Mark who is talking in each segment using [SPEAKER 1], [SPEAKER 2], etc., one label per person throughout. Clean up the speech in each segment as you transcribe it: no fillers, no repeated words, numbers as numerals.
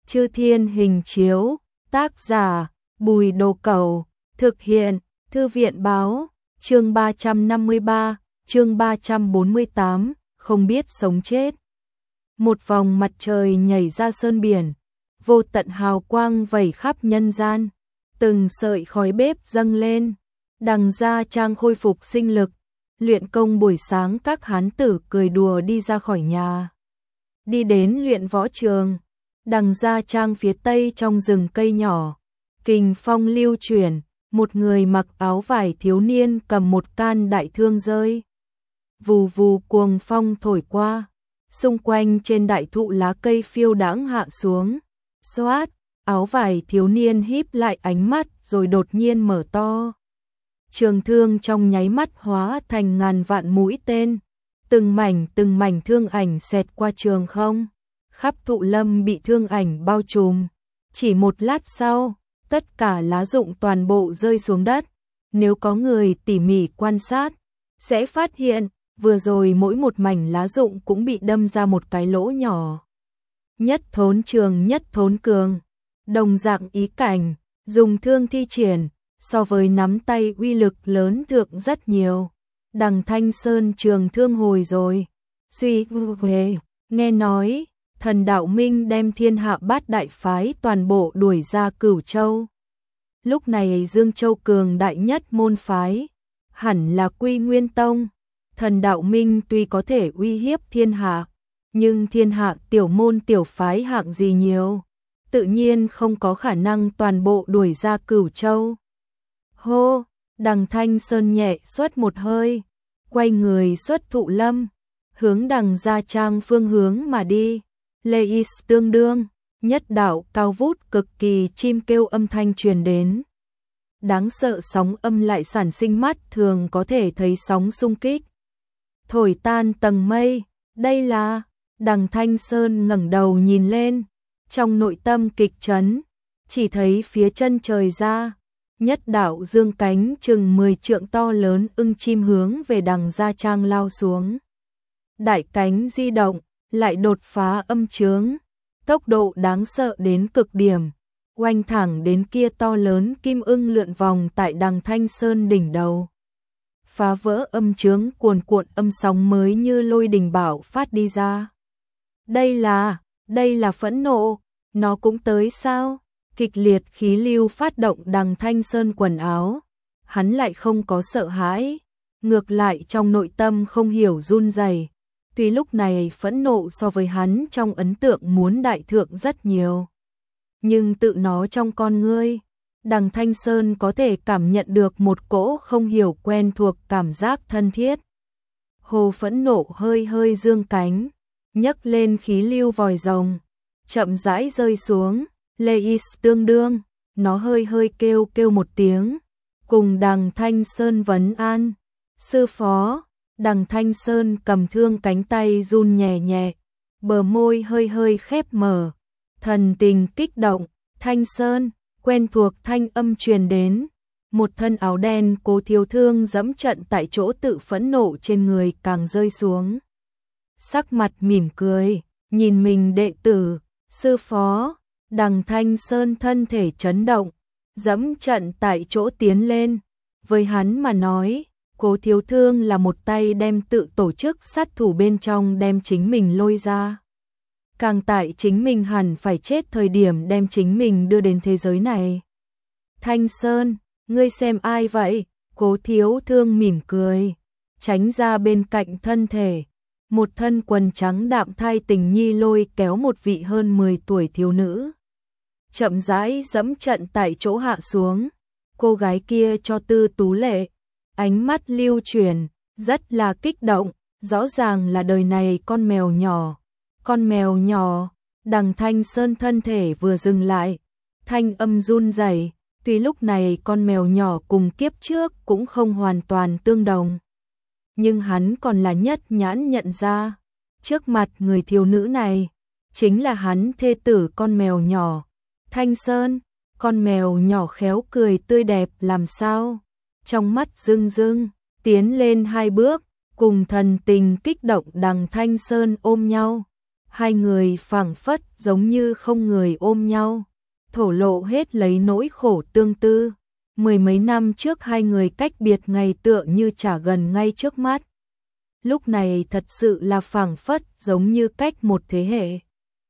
[SPEAKER 1] Chư Thiên Hình Chiếu, tác giả Bùi Đồ Cẩu, thực hiện Thư viện Báo, chương 353, chương 348, không biết sống chết. Một vòng mặt trời nhảy ra sơn biển, vô tận hào quang vẩy khắp nhân gian, từng sợi khói bếp dâng lên, Đằng Gia Trang khôi phục sinh lực, luyện công buổi sáng các hán tử cười đùa đi ra khỏi nhà. Đi đến luyện võ trường, Đằng Gia Trang phía tây trong rừng cây nhỏ, kình phong lưu chuyển, một người mặc áo vải thiếu niên cầm một can đại thương rơi. Vù vù cuồng phong thổi qua, xung quanh trên đại thụ lá cây phiêu đãng hạ xuống. Xoát, áo vải thiếu niên híp lại ánh mắt rồi đột nhiên mở to. Trường thương trong nháy mắt hóa thành ngàn vạn mũi tên, từng mảnh thương ảnh xẹt qua trường không. Khắp thụ lâm bị thương ảnh bao trùm. Chỉ một lát sau, tất cả lá rụng toàn bộ rơi xuống đất. Nếu có người tỉ mỉ quan sát, sẽ phát hiện, vừa rồi mỗi một mảnh lá rụng cũng bị đâm ra một cái lỗ nhỏ. Nhất thốn trường nhất thốn cường, đồng dạng ý cảnh, dùng thương thi triển, so với nắm tay uy lực lớn thượng rất nhiều. Đằng Thanh Sơn trường thương hồi rồi. Suy về, nghe nói, Thần Đạo Minh đem thiên hạ bát đại phái toàn bộ đuổi ra Cửu Châu. Lúc này Dương Châu cường đại nhất môn phái, hẳn là Quy Nguyên Tông. Thần Đạo Minh tuy có thể uy hiếp thiên hạ, nhưng thiên hạ tiểu môn tiểu phái hạng gì nhiều, tự nhiên không có khả năng toàn bộ đuổi ra Cửu Châu. Hô, Đằng Thanh Sơn nhẹ xuất một hơi, quay người xuất thụ lâm, hướng Đằng Gia Trang phương hướng mà đi. Lê tương đương, nhất đạo cao vút cực kỳ chim kêu âm thanh truyền đến. Đáng sợ sóng âm lại sản sinh mắt thường có thể thấy sóng xung kích. Thổi tan tầng mây, đây là... Đằng Thanh Sơn ngẩng đầu nhìn lên, trong nội tâm kịch chấn, chỉ thấy phía chân trời ra, nhất đạo dương cánh chừng 10 trượng to lớn ưng chim hướng về Đằng Gia Trang lao xuống. Đại cánh di động, lại đột phá âm chướng, tốc độ đáng sợ đến cực điểm, oanh thẳng đến kia to lớn kim ưng lượn vòng tại Đằng Thanh Sơn đỉnh đầu. Phá vỡ âm chướng cuồn cuộn âm sóng mới như lôi đình bạo phát đi ra. Đây là phẫn nộ, nó cũng tới sao? Kịch liệt khí lưu phát động Đằng Thanh Sơn quần áo, hắn lại không có sợ hãi, ngược lại trong nội tâm không hiểu run rẩy. Tuy lúc này phẫn nộ so với hắn trong ấn tượng muốn đại thượng rất nhiều, nhưng tự nó trong con ngươi, Đằng Thanh Sơn có thể cảm nhận được một cỗ không hiểu quen thuộc cảm giác thân thiết. Hồ phẫn nộ hơi hơi dương cánh, nhấc lên khí lưu vòi rồng, chậm rãi rơi xuống. Lê tương đương, nó hơi hơi kêu một tiếng, cùng Đằng Thanh Sơn vấn an. Sư phó. Đằng Thanh Sơn cầm thương cánh tay run nhẹ nhẹ, bờ môi hơi hơi khép mở, thần tình kích động. Thanh Sơn, quen thuộc thanh âm truyền đến, một thân áo đen Cố Thiếu Thương dẫm trận tại chỗ tự phẫn nộ trên người càng rơi xuống. Sắc mặt mỉm cười, nhìn mình đệ tử, sư phó. Đằng Thanh Sơn thân thể chấn động, dẫm trận tại chỗ tiến lên, với hắn mà nói, Cố Thiếu Thương là một tay đem tự tổ chức sát thủ bên trong đem chính mình lôi ra. Càng tại chính mình hẳn phải chết thời điểm đem chính mình đưa đến thế giới này. Thanh Sơn, ngươi xem ai vậy? Cố Thiếu Thương mỉm cười, tránh ra bên cạnh thân thể. Một thân quần trắng đạm thai tình nhi lôi kéo một vị hơn 10 tuổi thiếu nữ. Chậm rãi dẫm trận tại chỗ hạ xuống. Cô gái kia cho tư tú lệ, ánh mắt lưu chuyển, rất là kích động, rõ ràng là đời này con mèo nhỏ. Con mèo nhỏ, Đằng Thanh Sơn thân thể vừa dừng lại, thanh âm run rẩy, tuy lúc này con mèo nhỏ cùng kiếp trước cũng không hoàn toàn tương đồng. Nhưng hắn còn là nhất nhãn nhận ra, trước mặt người thiếu nữ này, chính là hắn thê tử con mèo nhỏ. Thanh Sơn, con mèo nhỏ khéo cười tươi đẹp làm sao, trong mắt rưng rưng, tiến lên 2 bước, cùng thần tình kích động Đằng Thanh Sơn ôm nhau. hai người phảng phất giống như không người ôm nhau, thổ lộ hết lấy nỗi khổ tương tư. Mười mấy năm trước hai người cách biệt ngày tựa như chả gần ngay trước mắt. Lúc này thật sự là phảng phất giống như cách một thế hệ.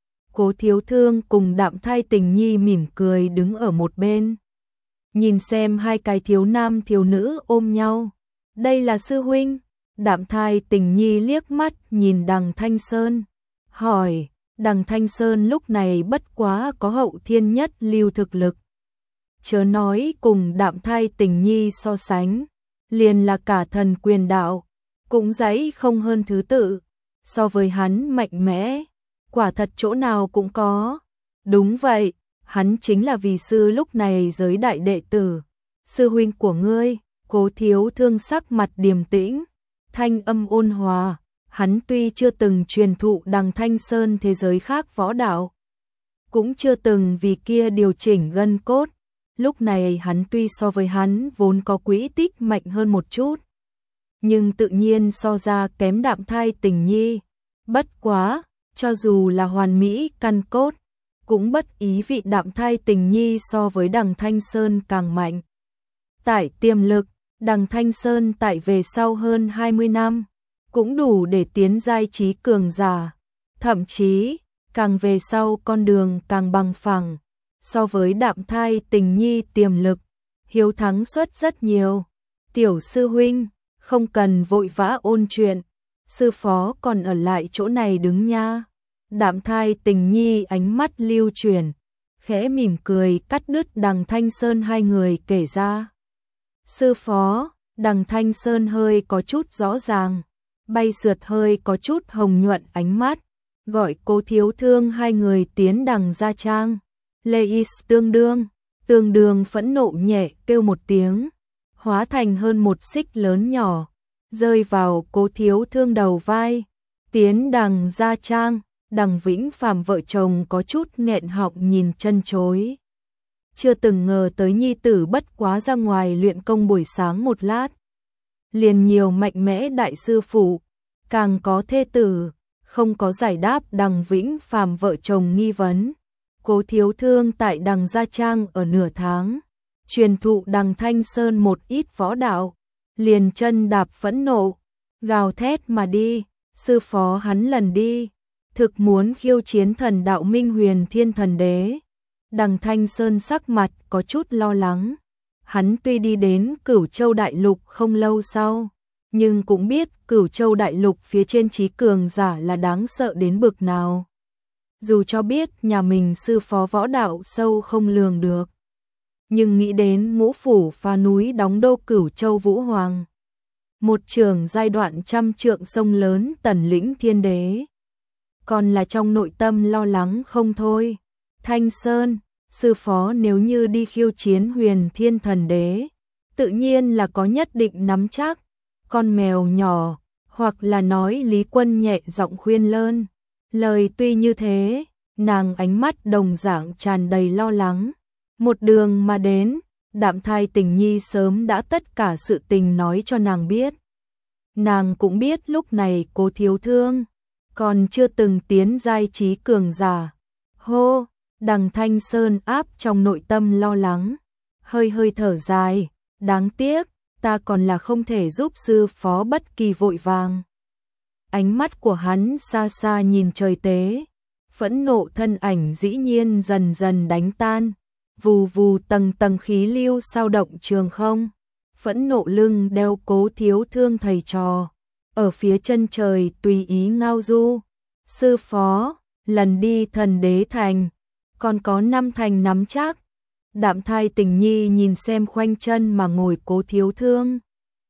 [SPEAKER 1] Cố Thiếu Thương cùng Đạm Thai Tình Nhi mỉm cười đứng ở một bên. Nhìn xem hai cái thiếu nam thiếu nữ ôm nhau. Đây là sư huynh. Đạm Thai Tình Nhi liếc mắt nhìn Đằng Thanh Sơn. Hỏi, Đằng Thanh Sơn lúc này bất quá có hậu thiên nhất lưu thực lực. Chớ nói cùng Đạm Thai Tình Nhi so sánh. Liền là cả thần quyền đạo. Cũng dãy không hơn thứ tự. So với hắn mạnh mẽ. Quả thật chỗ nào cũng có. Đúng vậy, hắn chính là vì sư lúc này giới đại đệ tử. Sư huynh của ngươi. Cố Thiếu Thương sắc mặt điềm tĩnh, thanh âm ôn hòa. Hắn tuy chưa từng truyền thụ Đằng Thanh Sơn thế giới khác võ đạo, cũng chưa từng vì kia điều chỉnh gân cốt. Lúc này hắn tuy so với hắn vốn có quỹ tích mạnh hơn một chút, nhưng tự nhiên so ra kém Đạm Thai Tình Nhi. Bất quá, cho dù là hoàn mỹ căn cốt, cũng bất ý vị Đạm Thai Tình Nhi so với Đằng Thanh Sơn càng mạnh. Tại tiềm lực, Đằng Thanh Sơn tại về sau hơn 20 năm, cũng đủ để tiến giai trí cường giả. Thậm chí, càng về sau con đường càng bằng phẳng. So với Đạm Thai Tình Nhi tiềm lực, hiếu thắng suất rất nhiều. Tiểu sư huynh, không cần vội vã ôn chuyện. Sư phó còn ở lại chỗ này đứng nha. Đạm Thai Tình Nhi ánh mắt lưu chuyển, khẽ mỉm cười cắt đứt Đằng Thanh Sơn hai người kể ra. Sư phó, Đằng Thanh Sơn hơi có chút rõ ràng, bay sượt hơi có chút hồng nhuận ánh mắt, gọi Cố Thiếu Thương hai người tiến Đằng gia trang. Leis tương đương phẫn nộ nhẹ kêu một tiếng, hóa thành hơn một xích lớn nhỏ, rơi vào Cố Thiếu Thương đầu vai. Tiến Đằng gia trang, Đằng Vĩnh Phàm vợ chồng có chút nghẹn họng nhìn chân chối. Chưa từng ngờ tới nhi tử bất quá ra ngoài luyện công buổi sáng một lát, liền nhiều mạnh mẽ đại sư phụ, càng có thê tử, không có giải đáp Đằng Vĩnh Phàm vợ chồng nghi vấn. Cố Thiếu Thương tại Đằng gia trang ở nửa tháng, truyền thụ Đằng Thanh Sơn một ít võ đạo, liền chân đạp phẫn nộ, gào thét mà đi. Sư phó hắn lần đi, thực muốn khiêu chiến thần đạo Minh Huyền Thiên Thần Đế. Đằng Thanh Sơn sắc mặt có chút lo lắng. Hắn tuy đi đến Cửu Châu Đại Lục không lâu sau, nhưng cũng biết Cửu Châu Đại Lục phía trên trí cường giả là đáng sợ đến bực nào. Dù cho biết nhà mình sư phó võ đạo sâu không lường được, nhưng nghĩ đến ngũ phủ phá núi đóng đô Cửu Châu Vũ Hoàng, một trường giai đoạn trăm trượng sông lớn Tần Lĩnh Thiên Đế, còn là trong nội tâm lo lắng không thôi. Thanh Sơn, sư phó nếu như đi khiêu chiến Huyền Thiên Thần Đế, tự nhiên là có nhất định nắm chắc. Con mèo nhỏ, hoặc là nói Lý Quân nhẹ giọng khuyên lơn. Lời tuy như thế, nàng ánh mắt đồng dạng tràn đầy lo lắng. Một đường mà đến, Đạm Thai Tình Nhi sớm đã tất cả sự tình nói cho nàng biết. Nàng cũng biết lúc này Cố Thiếu Thương còn chưa từng tiến giai trí cường giả. Hô, Đằng Thanh Sơn áp trong nội tâm lo lắng, hơi hơi thở dài, đáng tiếc, ta còn là không thể giúp sư phó bất kỳ vội vàng. Ánh mắt của hắn xa xa nhìn trời tế, phẫn nộ thân ảnh dĩ nhiên dần dần đánh tan, vù vù tầng tầng khí lưu sao động trường không. Phẫn nộ lưng đeo Cố Thiếu Thương thầy trò, ở phía chân trời tùy ý ngao du. Sư phó, lần đi Thần Đế Thành, còn có 5 thành nắm chắc. Đạm Thai Tình Nhi nhìn xem khoanh chân mà ngồi Cố Thiếu Thương,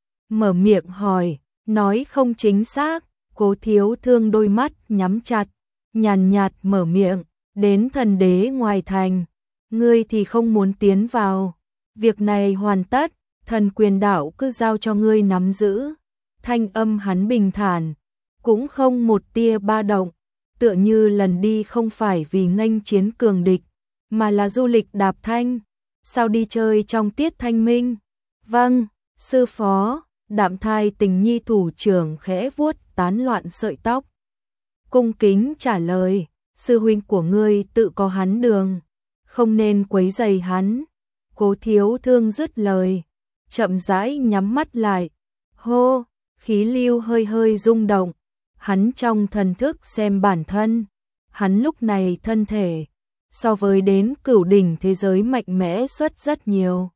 [SPEAKER 1] mở miệng hỏi, nói không chính xác. Cố Thiếu Thương đôi mắt nhắm chặt, nhàn nhạt mở miệng, đến Thần Đế ngoài thành, ngươi thì không muốn tiến vào. Việc này hoàn tất, thần quyền đạo cứ giao cho ngươi nắm giữ. Thanh âm hắn bình thản, cũng không một tia ba động, tựa như lần đi không phải vì nghênh chiến cường địch, mà là du lịch đạp thanh, sao đi chơi trong tiết thanh minh. Vâng, sư phó. Đạm Thai Tình Nhi thủ trưởng khẽ vuốt tán loạn sợi tóc, cung kính trả lời, sư huynh của ngươi tự có hắn đường, không nên quấy rầy hắn. Cố Thiếu Thương dứt lời, chậm rãi nhắm mắt lại, hô, khí lưu hơi hơi rung động, hắn trong thần thức xem bản thân, hắn lúc này thân thể, so với đến cửu đỉnh thế giới mạnh mẽ xuất rất nhiều.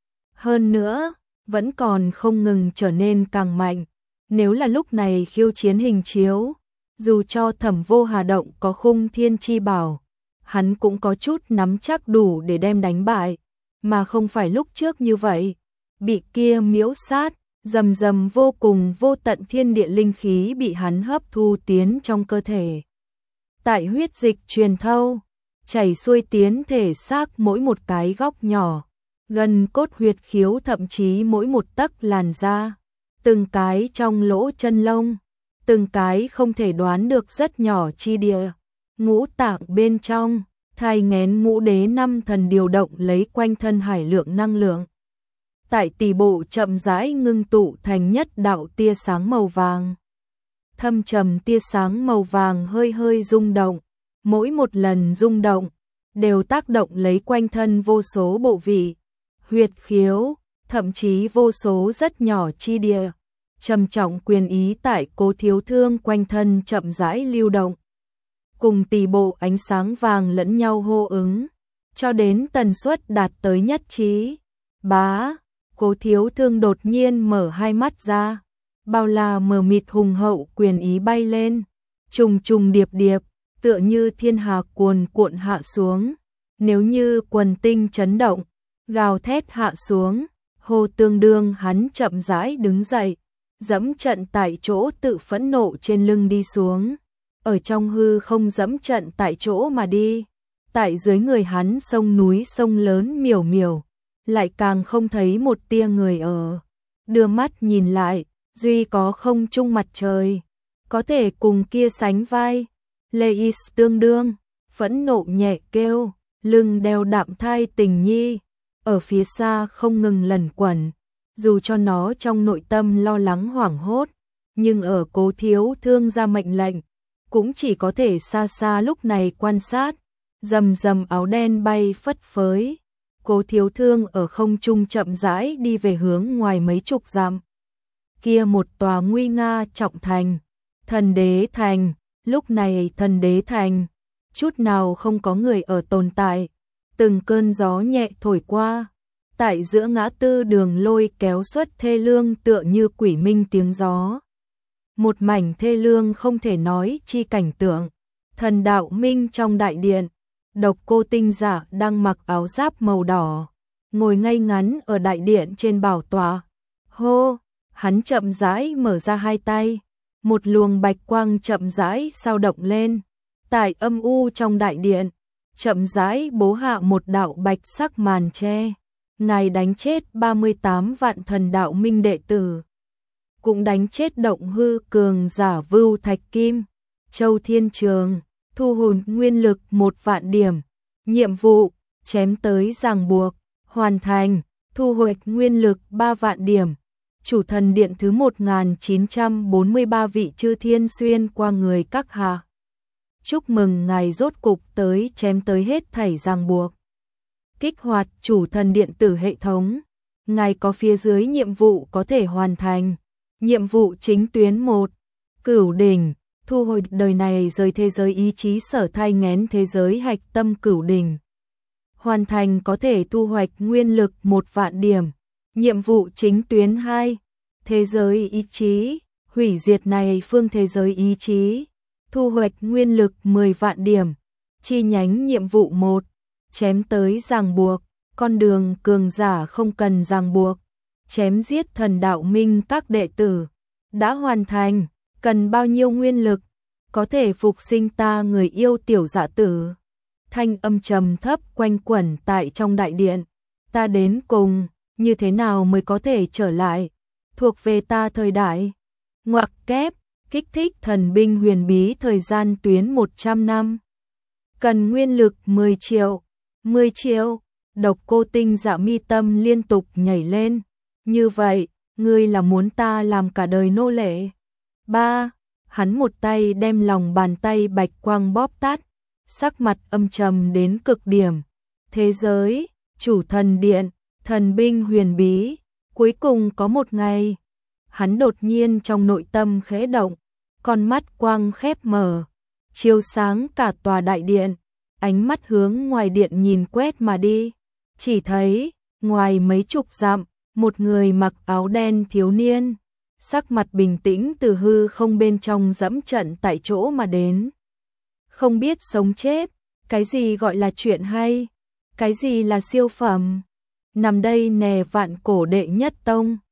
[SPEAKER 1] Hơn nữa, vẫn còn không ngừng trở nên càng mạnh, nếu là lúc này khiêu chiến hình chiếu, dù cho Thẩm Vô Hà động có khung thiên chi bảo, hắn cũng có chút nắm chắc đủ để đem đánh bại, mà không phải lúc trước như vậy, bị kia miễu sát, rầm rầm vô cùng vô tận thiên địa linh khí bị hắn hấp thu tiến trong cơ thể. Tại huyết dịch truyền thâu, chảy xuôi tiến thể xác mỗi một cái góc nhỏ, gần cốt huyệt khiếu thậm chí mỗi một tấc làn da, từng cái trong lỗ chân lông, từng cái không thể đoán được rất nhỏ chi địa, ngũ tạng bên trong, thai nghén ngũ đế năm thần điều động lấy quanh thân hải lượng năng lượng. Tại tỳ bộ chậm rãi ngưng tụ thành nhất đạo tia sáng màu vàng. Thâm trầm tia sáng màu vàng hơi hơi rung động, mỗi một lần rung động, đều tác động lấy quanh thân vô số bộ vị, huyệt khiếu, thậm chí vô số rất nhỏ chi địa. Trầm trọng quyền ý tại Cố Thiếu Thương quanh thân chậm rãi lưu động, cùng tỳ bộ ánh sáng vàng lẫn nhau hô ứng, cho đến tần suất đạt tới nhất trí. Bá, Cố Thiếu Thương đột nhiên mở hai mắt ra, bao la mờ mịt hùng hậu quyền ý bay lên, trùng trùng điệp điệp, tựa như thiên hà cuồn cuộn hạ xuống, nếu như quần tinh chấn động, gào thét hạ xuống, hồ tương đương hắn chậm rãi đứng dậy, dẫm trận tại chỗ tự phẫn nộ trên lưng đi xuống, ở trong hư không dẫm trận tại chỗ mà đi, tại dưới người hắn sông núi sông lớn miểu miểu, lại càng không thấy một tia người ở, đưa mắt nhìn lại, duy có không trung mặt trời, có thể cùng kia sánh vai, Leis tương đương, phẫn nộ nhẹ kêu, lưng đeo đạm thai tình nhi, ở phía xa không ngừng lẩn quẩn, dù cho nó trong nội tâm lo lắng hoảng hốt, nhưng ở Cố Thiếu Thương ra mệnh lệnh, cũng chỉ có thể xa xa lúc này quan sát, rầm rầm áo đen bay phất phới, Cố Thiếu Thương ở không trung chậm rãi đi về hướng ngoài mấy chục dặm. Kia một tòa nguy nga trọng thành, Thần Đế Thành, lúc này Thần Đế Thành, chút nào không có người ở tồn tại, từng cơn gió nhẹ thổi qua, tại giữa ngã tư đường lôi kéo xuất thê lương tựa như quỷ minh tiếng gió. Một mảnh thê lương không thể nói chi cảnh tượng, Thần Đạo Minh trong đại điện, Độc Cô Tinh Giả đang mặc áo giáp màu đỏ, ngồi ngay ngắn ở đại điện trên bảo tọa. Hô, hắn chậm rãi mở ra hai tay, một luồng bạch quang chậm rãi sao động lên, tại âm u trong đại điện, chậm rãi bố hạ một đạo bạch sắc màn che. Ngài đánh chết 38 vạn Thần Đạo Minh đệ tử, cũng đánh chết động hư cường giả Vưu Thạch Kim, Châu Thiên Trường, thu hồn nguyên lực 1 vạn điểm, nhiệm vụ, chém tới ràng buộc, hoàn thành, thu hoạch nguyên lực 3 vạn điểm, chủ thần điện thứ 1943 vị chư thiên xuyên qua người các hạ. Chúc mừng ngài rốt cục tới chém tới hết thảy ràng buộc. Kích hoạt chủ thần điện tử hệ thống, ngài có phía dưới nhiệm vụ có thể hoàn thành. Nhiệm vụ chính tuyến 1, Cửu Đỉnh, thu hồi đời này rời thế giới ý chí sở thai nghén thế giới hạch tâm Cửu Đỉnh. Hoàn thành có thể thu hoạch nguyên lực 1 vạn điểm. Nhiệm vụ chính tuyến 2, thế giới ý chí, hủy diệt này phương thế giới ý chí, thu hoạch nguyên lực 10 vạn điểm. Chi nhánh nhiệm vụ 1, chém tới ràng buộc, con đường cường giả không cần ràng buộc, chém giết Thần Đạo Minh các đệ tử, đã hoàn thành, cần bao nhiêu nguyên lực, có thể phục sinh ta người yêu tiểu dạ tử. Thanh âm trầm thấp quanh quẩn tại trong đại điện, ta đến cùng, như thế nào mới có thể trở lại, thuộc về ta thời đại, ngoặc kép, kích thích thần binh huyền bí thời gian tuyến 100 năm. Cần nguyên lực 10 triệu, 10 triệu, Độc Cô Tinh Dạ mi tâm liên tục nhảy lên, như vậy, ngươi là muốn ta làm cả đời nô lệ. 3. Hắn một tay đem lòng bàn tay bạch quang bóp tát, sắc mặt âm trầm đến cực điểm. Thế giới, chủ thần điện, thần binh huyền bí, cuối cùng có một ngày. Hắn đột nhiên trong nội tâm khẽ động, con mắt quang khép mở, chiếu sáng cả tòa đại điện, ánh mắt hướng ngoài điện nhìn quét mà đi. Chỉ thấy, ngoài mấy chục dặm, một người mặc áo đen thiếu niên, sắc mặt bình tĩnh từ hư không bên trong dẫm trận tại chỗ mà đến. Không biết sống chết, cái gì gọi là chuyện hay, cái gì là siêu phẩm. Nằm đây nè vạn cổ đệ nhất tông.